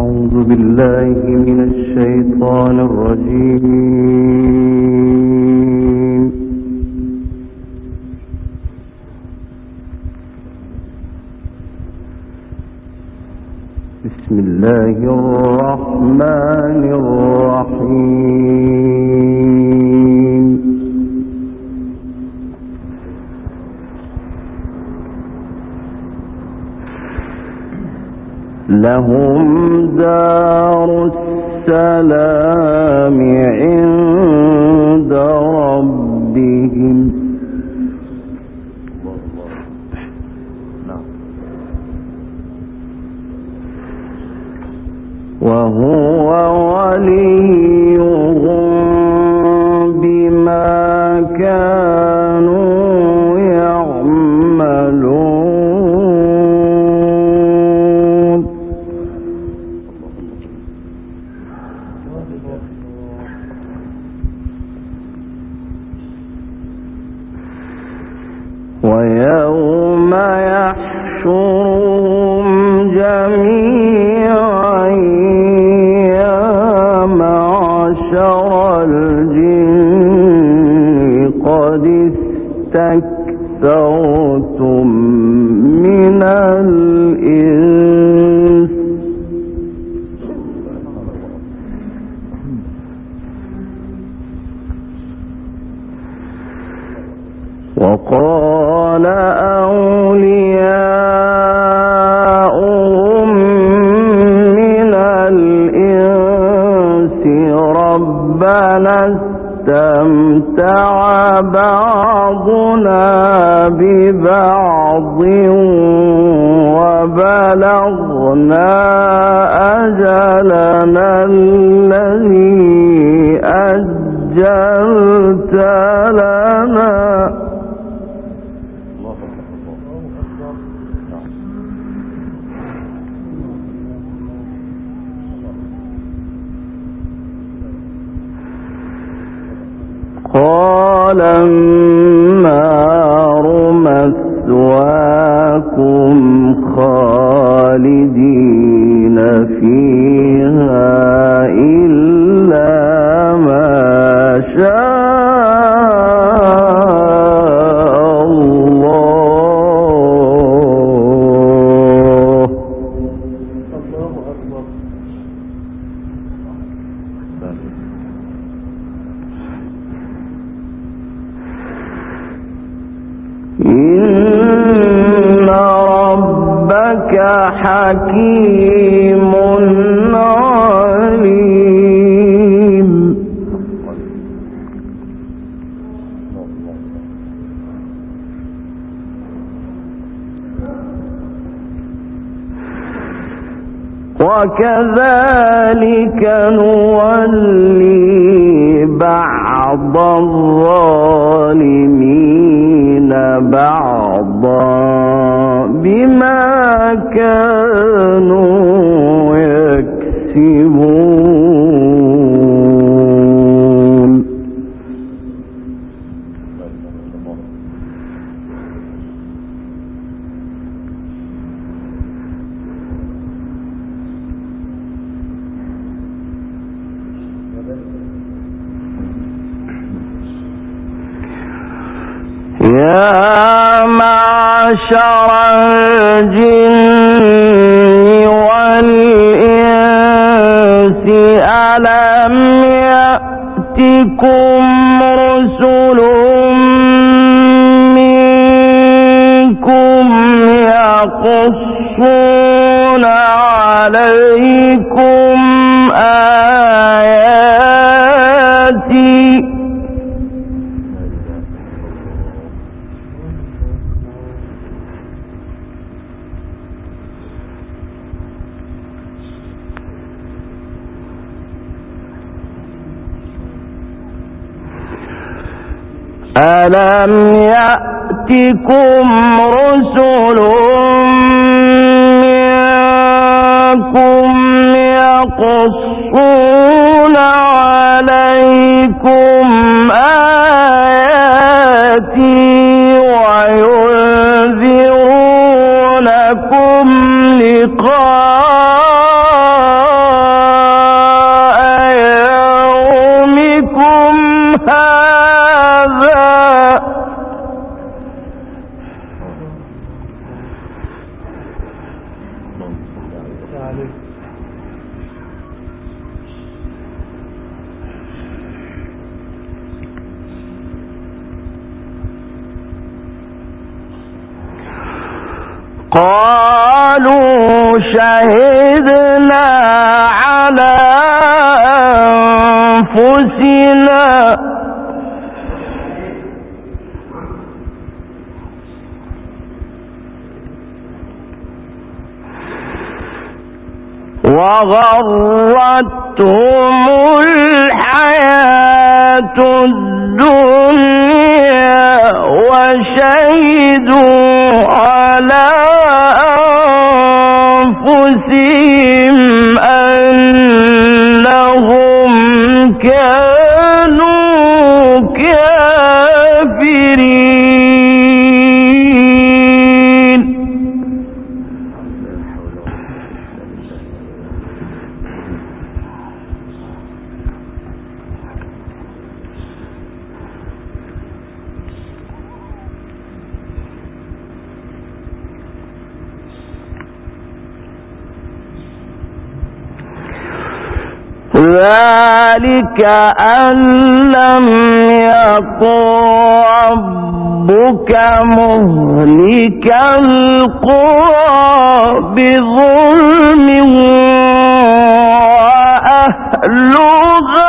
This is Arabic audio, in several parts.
أعوذ بالله من الشيطان الرجيم. بسم الله الرحمن الرحيم. لهم دار السلام عند ربهم وهو وليهم بما كانوا يعملون. ويوم يحشرهم جميعا يا معشر الجن قد استكثرتم من الإنس وقال أولياؤهم من الإنس ربنا استمتع بعضنا ببعض وبلغنا أجلنا الذي أجلت لنا قال النار مثواكم خالدين فيها إلا ما شاء الله. إن ربك حكيم عليم. وكذلك نولي بعض الظالمين بعضا بما كانوا يكسبون. يا معشر الجن والإنس ألم يأتكم رسل منكم يقصون عليكم آياتي ألم يأتكم رسل منكم يقصون عليكم آياتي وينذرونكم لقاء قالوا شهدنا على أنفسنا وغرتهم الحياة الدنيا وشهدوا على أنفسهم أنهم كانوا كافرين. ذلك أن لم يكن ربك مهلك القرى بظلم وأهلها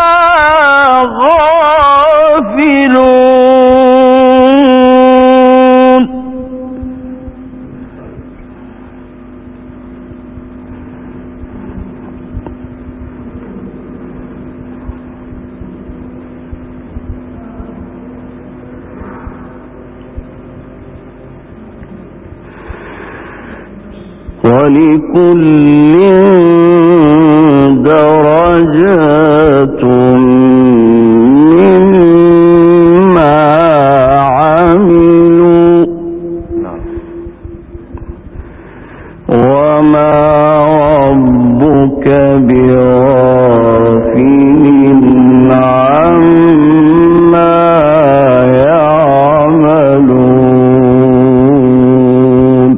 غافلون. ولكل درجات مما عملوا وما ربك بغافل عما يعملون.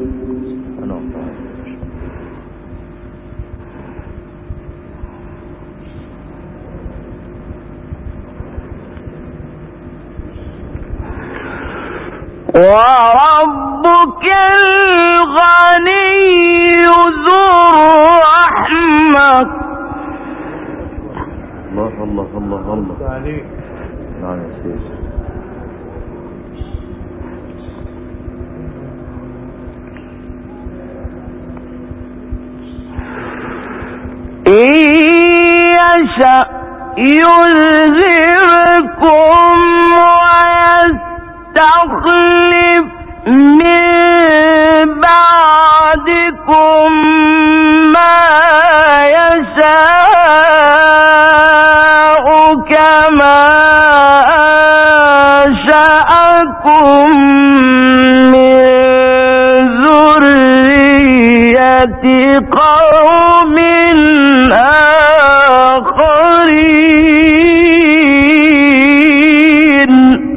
وربك الغني ذو الرحمة. الله الله الله الله عليك. نعم يا سيدي. إن يشأ يذهبكم ويستخلف من بعدكم ما يشاء كما أنشأكم من ذرية قوم آخرين.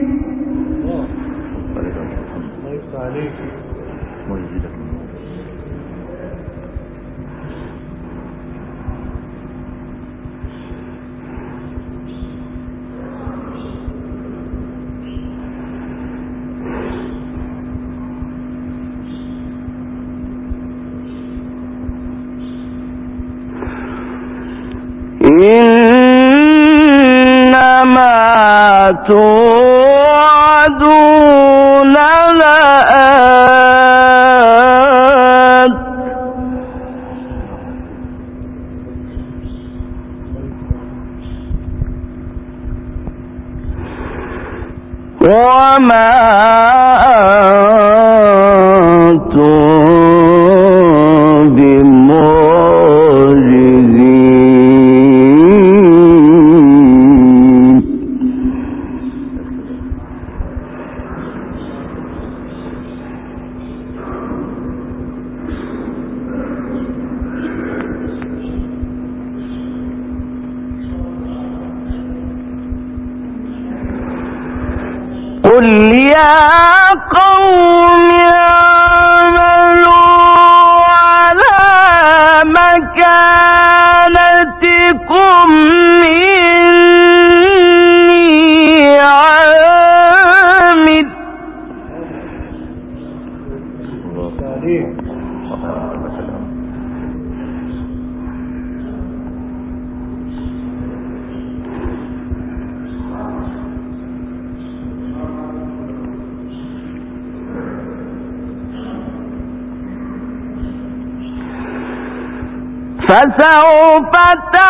إنما توعدون لآت وما أنتم بمعجزين. قل يا قوم اعملوا على فسوف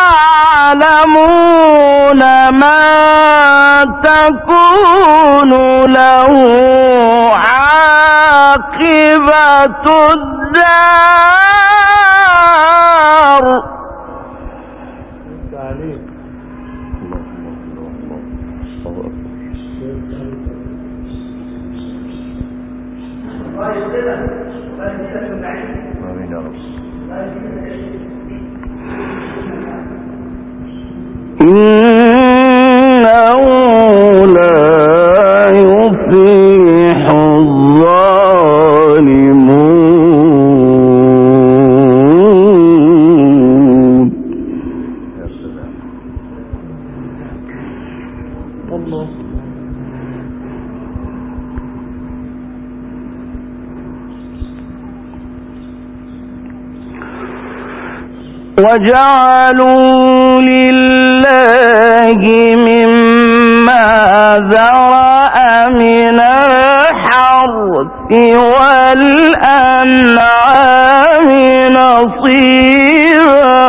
تعلمون ما تكون له عاقبة الدار. إنه لا يفلح الظالمون. الله. وجعلوا لله مما ذرأ من الحرث والأنعام نصيبا.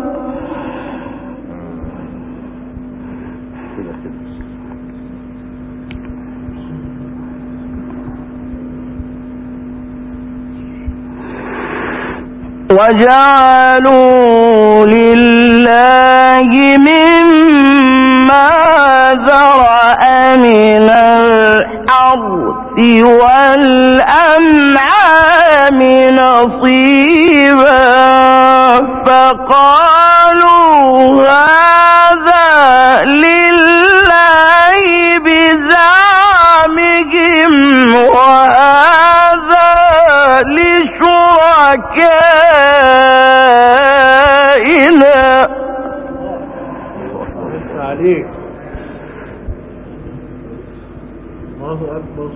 وجعلوا لله مما ذرأ من الحرث والأنعام نصيبا فقالوا هذا لله بزعمهم وهذا لشركائنا. الله أكبر.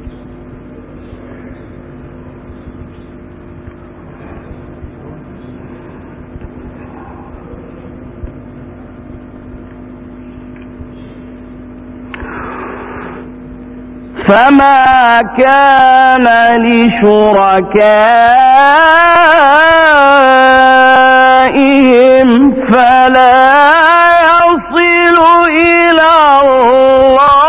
فما كان لشركائهم فلا يصل إلى الله.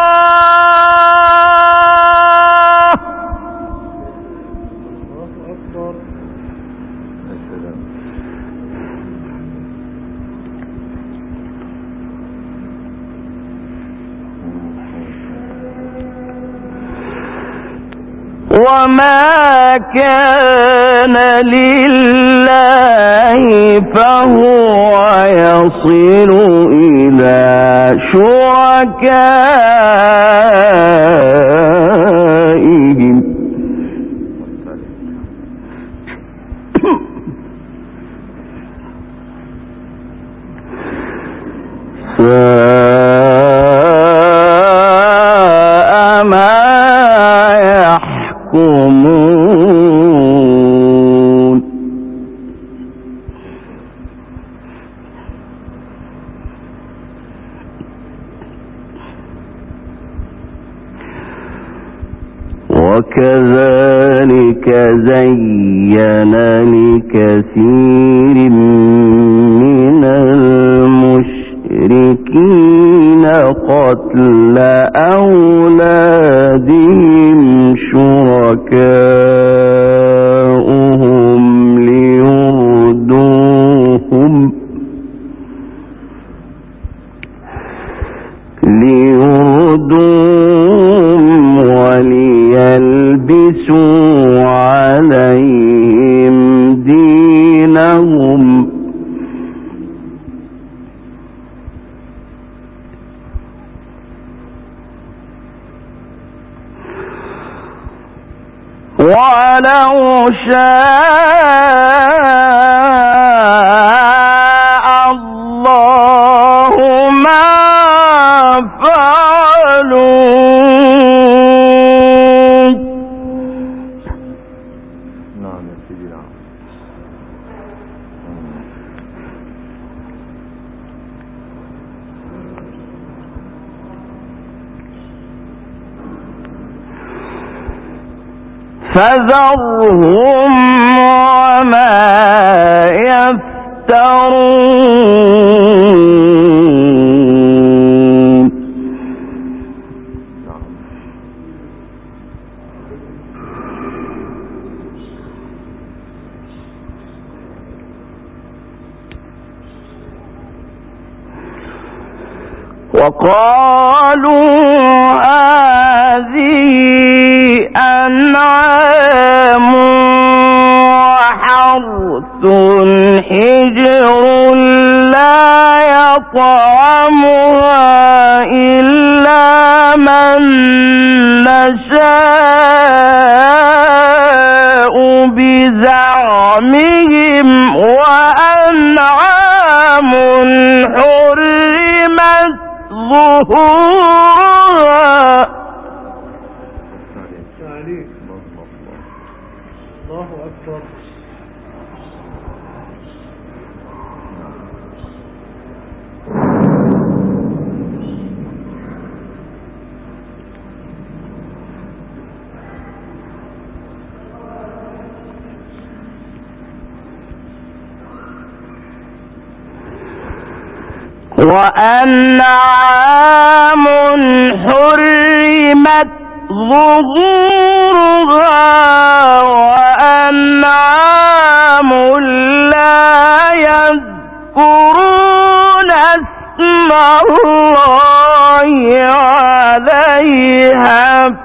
وما كان لله فهو يصل إلى شركائهم. وكذلك زين لكثير من المشركين قتل أولادهم شركاؤهم ليردوهم وليلبسوا عليهم دينهم ولو شاء الله ما فعلوا. نعم يا سيدي نعم. فذرهم وما يفترون. يفترون وقالوا هذه أنعام وحرث حجر لا يطعمها إلا من نشاء بزعمهم وأنعام حرمت ظهورها الله أكبر. وأنعام حرمت ظهورها وأنعام لا يذكرون اسم الله عليها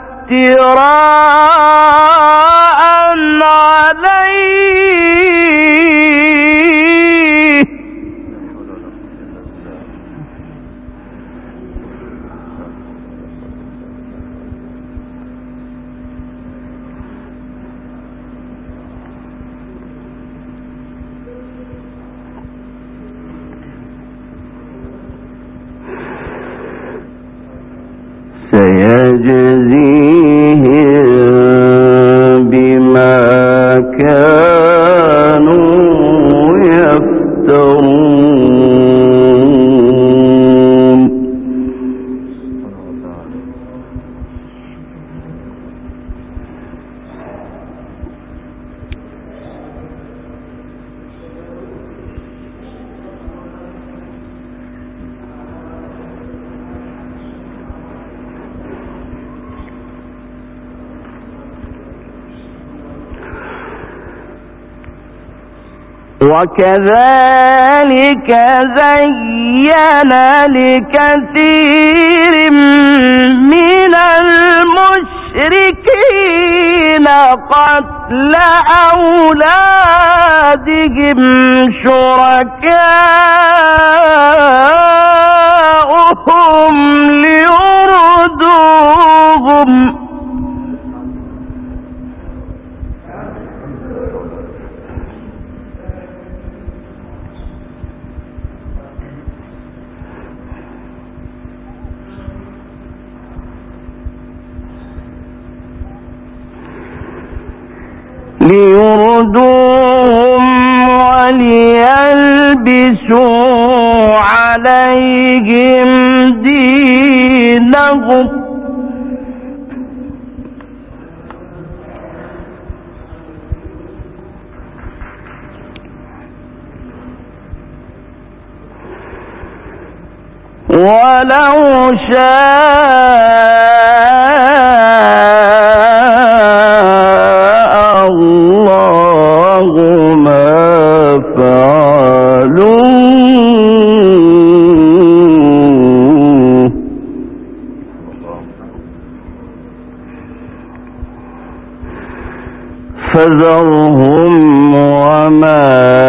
افتراء عليه سيجزيهم بما كانوا يفترون وكذلك زين لكثير من المشركين قتل أولادهم شركاؤهم ليردوهم وليلبسوا عليهم دينهم ولو شاء الله ما فعلوه فذرهم وما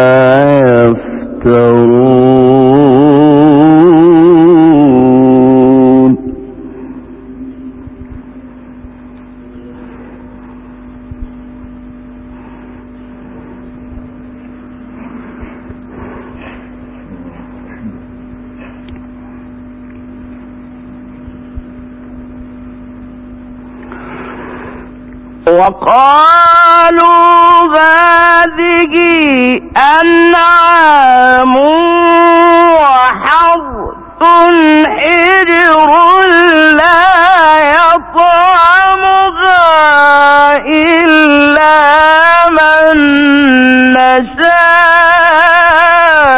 يفترون وقالوا هذه أنعام وحرث حجر لا يطعمها إلا من نشاء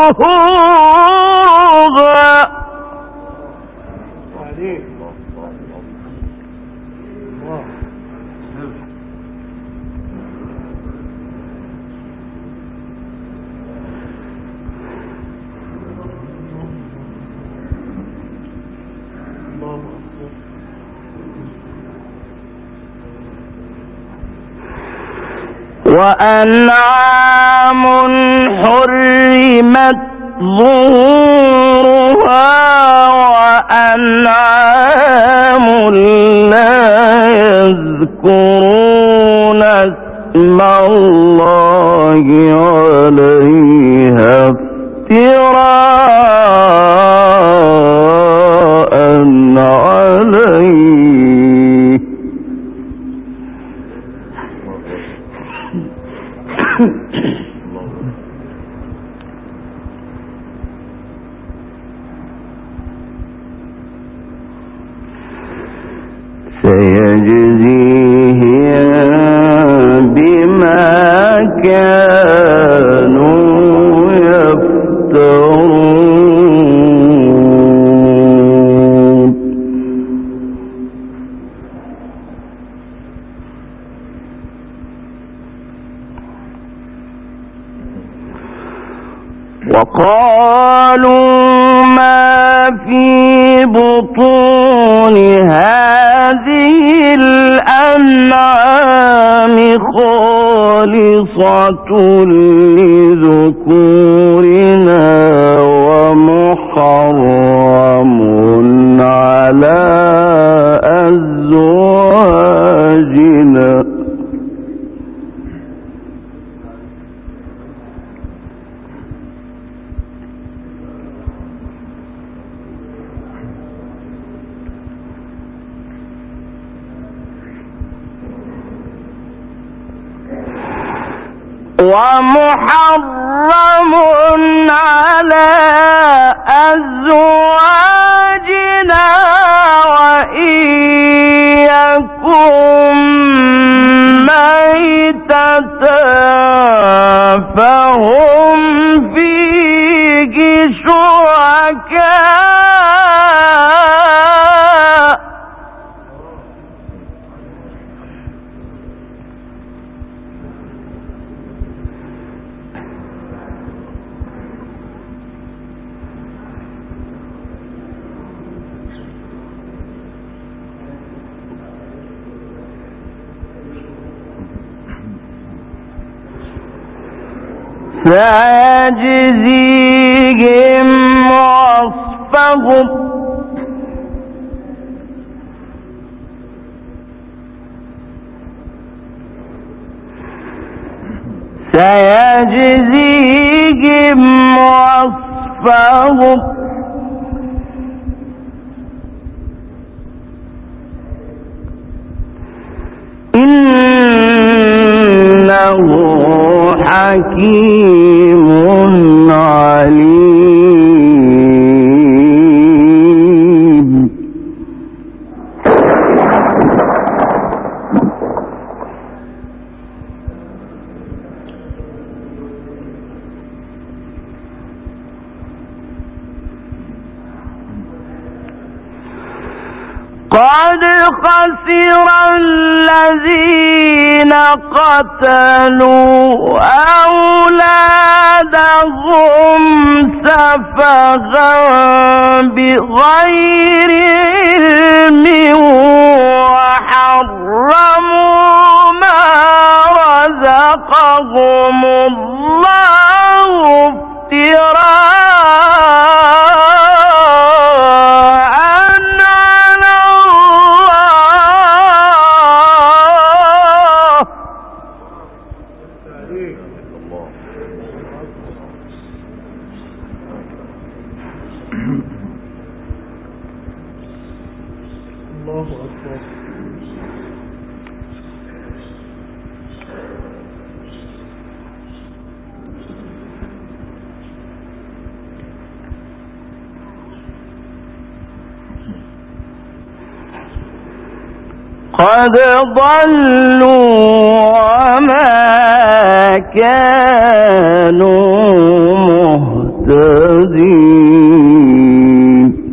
وأنعام حرمت ظهورها وأنعام لا يذكرون اسم الله عليها افتراء عليه سيجزيهم بما كانوا يفترون وقالوا ما في بطون هذه الأنعام خالصة لذكورنا ومحرم على أزواجنا ومحرم على أزواجنا وإن يكن ميتة فهم فيه شركاء سيجزيهم وصفهم إنه حكيم عليم قد خسر الذين قتلوا أولادهم سفها بغير علم وحرموا ما رزقهم الله افتراء على الله أكبر. قد ضلوا وما كانوا مهتدين مهتدين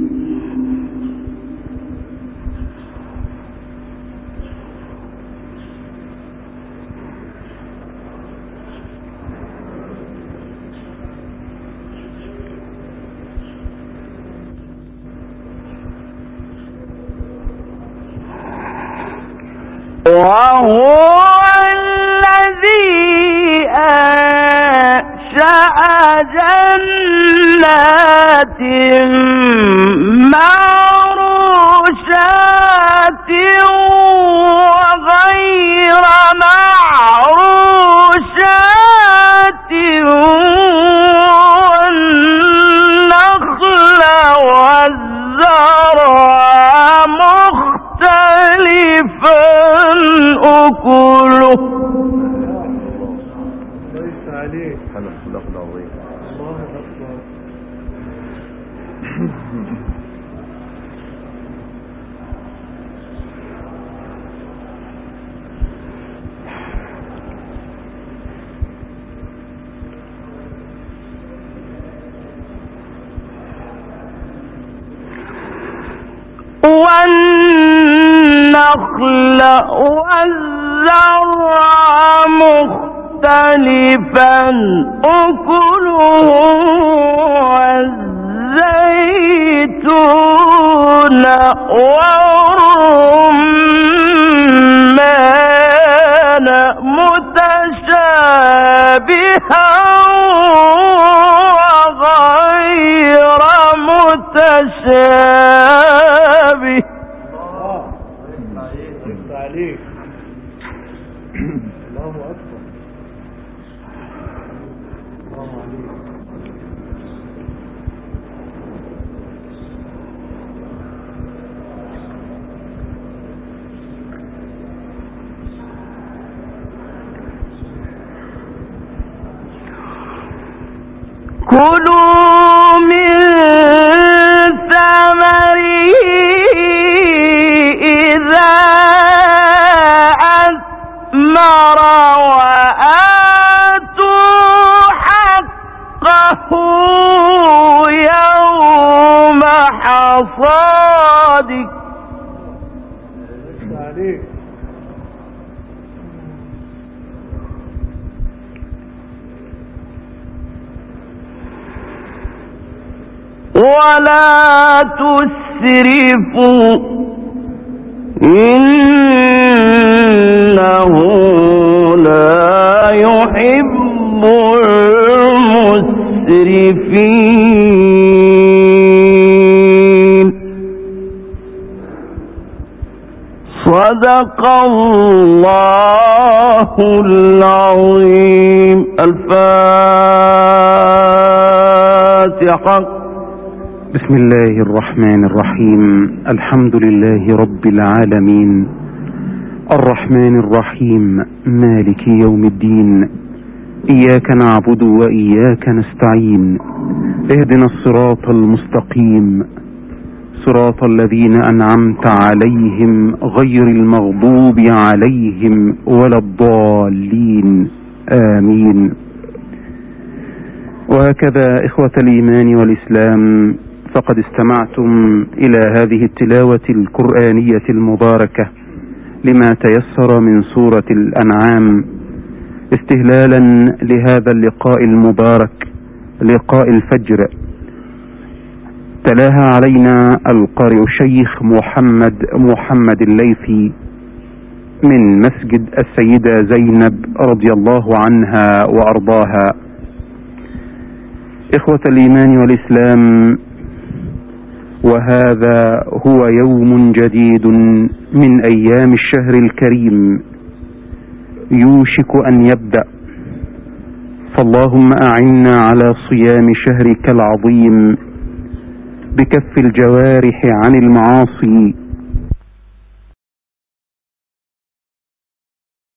وهو الذي أنشأ جنات معروشات وغير معروشات والنخل والزرع مختلفا أكله ليس عليك. صدق العظيم. الله أكبر. والنخل والزرع مختلفا أكله والزيتون والرمان متشابها وغير متشابه ليس عليك. الله أكبر. الله عليك. كلوا من ثمره إذا أثمر وآتوا حقه يوم حصاده ليس عليك. ولا تسرفوا إنه لا يحب المسرفين. صدق الله العظيم. الفاتحة. بسم الله الرحمن الرحيم. الحمد لله رب العالمين، الرحمن الرحيم، مالك يوم الدين. إياك نعبد وإياك نستعين. اهدنا الصراط المستقيم، صراط الذين أنعمت عليهم غير المغضوب عليهم ولا الضالين، آمين. وهكذا إخوة الإيمان والإسلام، فقد استمعتم إلى هذه التلاوة القرآنية المباركة لما تيسر من سورة الأنعام، استهلالا لهذا اللقاء المبارك، لقاء الفجر. تلاها علينا القارئ الشيخ محمد الليثي من مسجد السيدة زينب رضي الله عنها وأرضاها. إخوة الإيمان والإسلام، وهذا هو يوم جديد من أيام الشهر الكريم يوشك أن يبدأ، فاللهم أعنا على صيام شهرك العظيم بكف الجوارح عن المعاصي